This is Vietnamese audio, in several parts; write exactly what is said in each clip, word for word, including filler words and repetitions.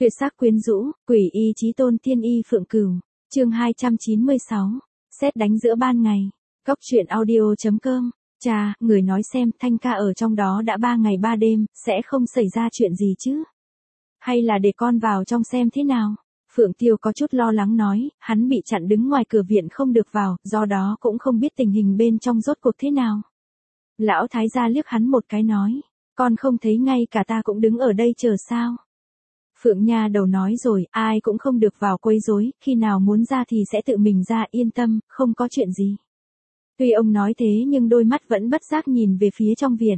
Tuyệt sắc quyến rũ, quỷ y chí tôn tiên y Phượng Cửu, chương hai trăm chín mươi sáu, sét đánh giữa ban ngày. Cốc truyện audio chấm com. Chà, người nói xem, Thanh ca ở trong đó đã ba ngày ba đêm, sẽ không xảy ra chuyện gì chứ? Hay là để con vào trong xem thế nào? Phượng Tiêu có chút lo lắng nói, hắn bị chặn đứng ngoài cửa viện không được vào, do đó cũng không biết tình hình bên trong rốt cuộc thế nào. Lão thái gia liếc hắn một cái nói, con không thấy ngay cả ta cũng đứng ở đây chờ sao? Phượng Nha đầu nói rồi, ai cũng không được vào quấy rối, khi nào muốn ra thì sẽ tự mình ra, yên tâm, không có chuyện gì. Tuy ông nói thế nhưng đôi mắt vẫn bất giác nhìn về phía trong viện.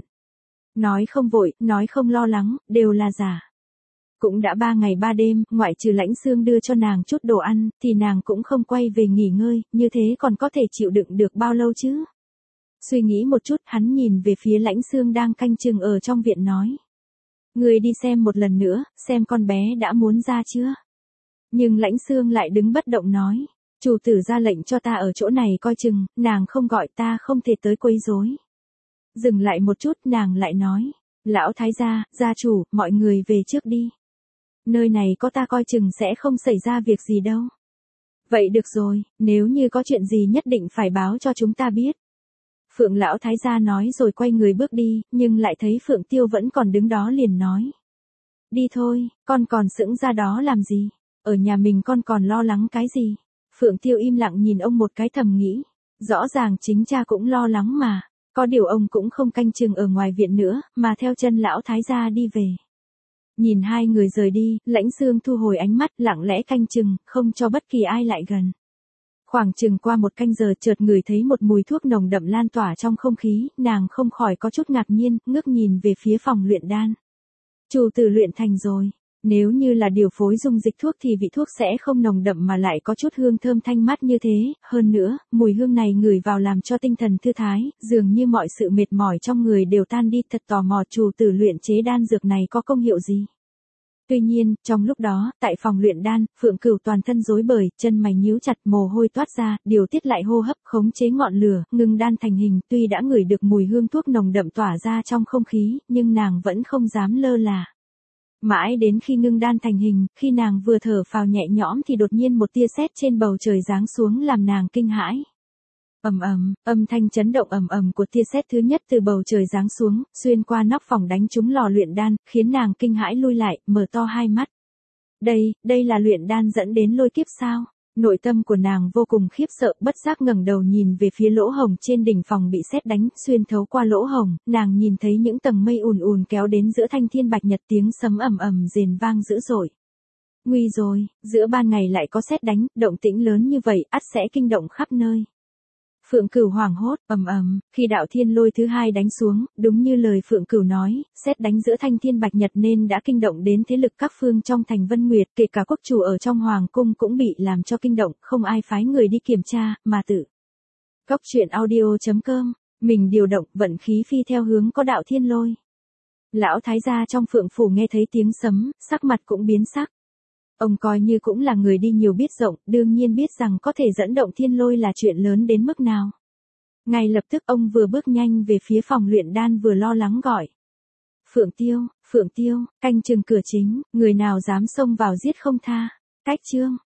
Nói không vội, nói không lo lắng, đều là giả. Cũng đã ba ngày ba đêm, ngoại trừ Lãnh Xương đưa cho nàng chút đồ ăn, thì nàng cũng không quay về nghỉ ngơi, như thế còn có thể chịu đựng được bao lâu chứ? Suy nghĩ một chút, hắn nhìn về phía Lãnh Xương đang canh chừng ở trong viện nói. Người đi xem một lần nữa, xem con bé đã muốn ra chưa? Nhưng Lãnh Xương lại đứng bất động nói. Chủ tử ra lệnh cho ta ở chỗ này coi chừng, nàng không gọi ta không thể tới quấy rối. Dừng lại một chút, nàng lại nói. Lão thái gia, gia chủ, mọi người về trước đi. Nơi này có ta coi chừng sẽ không xảy ra việc gì đâu. Vậy được rồi, nếu như có chuyện gì nhất định phải báo cho chúng ta biết. Phượng lão thái gia nói rồi quay người bước đi, nhưng lại thấy Phượng Tiêu vẫn còn đứng đó liền nói. Đi thôi, con còn sững ra đó làm gì? Ở nhà mình con còn lo lắng cái gì? Phượng Tiêu im lặng nhìn ông một cái thầm nghĩ. Rõ ràng chính cha cũng lo lắng mà. Có điều ông cũng không canh chừng ở ngoài viện nữa, mà theo chân lão thái gia đi về. Nhìn hai người rời đi, Lãnh Xương thu hồi ánh mắt lặng lẽ canh chừng, không cho bất kỳ ai lại gần. Khoảng chừng qua một canh giờ chợt ngửi thấy một mùi thuốc nồng đậm lan tỏa trong không khí, nàng không khỏi có chút ngạc nhiên, ngước nhìn về phía phòng luyện đan. Chủ tử luyện thành rồi. Nếu như là điều phối dung dịch thuốc thì vị thuốc sẽ không nồng đậm mà lại có chút hương thơm thanh mát như thế, hơn nữa, mùi hương này ngửi vào làm cho tinh thần thư thái, dường như mọi sự mệt mỏi trong người đều tan đi, thật tò mò chủ tử luyện chế đan dược này có công hiệu gì. Tuy nhiên, trong lúc đó, tại phòng luyện đan, Phượng Cửu toàn thân rối bời, chân mày nhíu chặt, mồ hôi toát ra, điều tiết lại hô hấp, khống chế ngọn lửa, ngưng đan thành hình, tuy đã ngửi được mùi hương thuốc nồng đậm tỏa ra trong không khí, nhưng nàng vẫn không dám lơ là. Mãi đến khi ngưng đan thành hình, khi nàng vừa thở phào nhẹ nhõm thì đột nhiên một tia sét trên bầu trời giáng xuống làm nàng kinh hãi. Ầm ầm, âm thanh chấn động ầm ầm của tia sét thứ nhất từ bầu trời giáng xuống, xuyên qua nóc phòng đánh trúng lò luyện đan, khiến nàng kinh hãi lui lại, mở to hai mắt. Đây, đây là luyện đan dẫn đến lôi kiếp sao? Nội tâm của nàng vô cùng khiếp sợ, bất giác ngẩng đầu nhìn về phía lỗ hổng trên đỉnh phòng bị sét đánh, xuyên thấu qua lỗ hổng, nàng nhìn thấy những tầng mây ùn ùn kéo đến giữa thanh thiên bạch nhật, tiếng sấm ầm ầm rền vang dữ dội. Nguy rồi, giữa ban ngày lại có sét đánh, động tĩnh lớn như vậy, ắt sẽ kinh động khắp nơi. Phượng Cửu hoảng hốt, ầm ầm, khi đạo thiên lôi thứ hai đánh xuống, đúng như lời Phượng Cửu nói, sét đánh giữa thanh thiên bạch nhật nên đã kinh động đến thế lực các phương trong thành Vân Nguyệt, kể cả quốc chủ ở trong hoàng cung cũng bị làm cho kinh động, không ai phái người đi kiểm tra, mà tự. Cốc truyện audio chấm com, mình điều động vận khí phi theo hướng có đạo thiên lôi. Lão thái gia trong Phượng phủ nghe thấy tiếng sấm, sắc mặt cũng biến sắc. Ông coi như cũng là người đi nhiều biết rộng, đương nhiên biết rằng có thể dẫn động thiên lôi là chuyện lớn đến mức nào. Ngay lập tức ông vừa bước nhanh về phía phòng luyện đan vừa lo lắng gọi. Phượng Tiêu, Phượng Tiêu, canh chừng cửa chính, người nào dám xông vào giết không tha. Cách chương.